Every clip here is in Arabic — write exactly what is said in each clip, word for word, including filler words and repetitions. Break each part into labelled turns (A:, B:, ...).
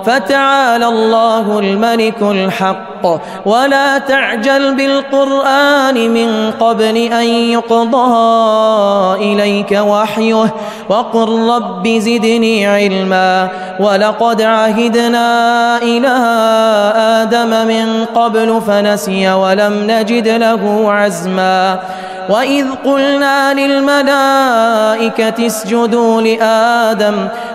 A: فتعالى الله الملك الحق ولا تعجل بالقرآن من قبل أن يقضى إليك وحيه وقل رب زدني علما ولقد عهدنا إلى آدم من قبل فنسي ولم نجد له عزما وإذ قلنا للملائكة اسجدوا لآدم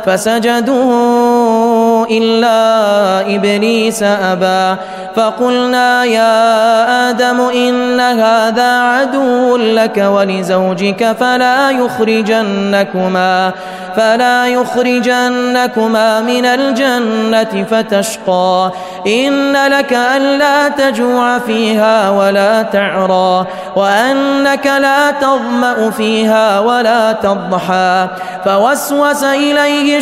A: فسجدوا إلا إبليس أبى فقلنا يا آدم إن هذا عدو لك ولزوجك فلا يخرجنكما فلا يخرجنكما من الجنة فتشقى إن لك ألا تجوع فيها ولا تعرى وأنك لا تظمأ فيها ولا تضحى فوسوس إليه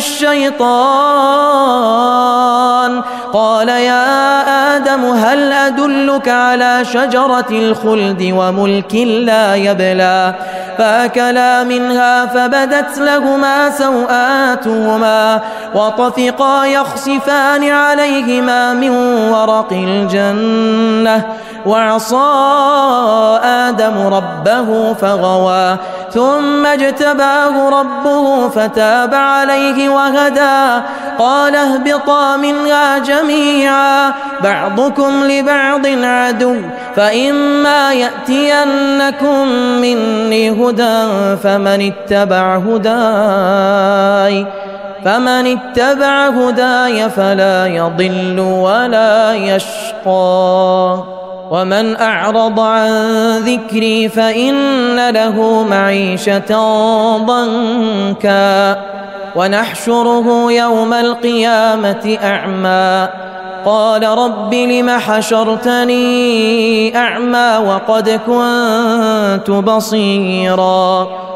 A: الشيطان قال يا آدم هل أدلك على شجرة الخلد وملك لا يبلى فأكلا منها فبدت لهما سوآتهما وطفقا يخصفان عليهما من ورق الجنة وعصى آدم ربه فغوى ثم اجتباه ربه فتاب عليه وهدى قال اهبطا منها جميعا بعضكم لبعض عدو فإما يأتينكم مني هدى فمن اتبع هداي فمن اتبع هداي فلا يضل ولا يشقى ومن أعرض عن ذكري فإن له معيشة ضنكا ونحشره يوم القيامة أعمى قال رب لم حشرتني أعمى وقد كنت بصيرا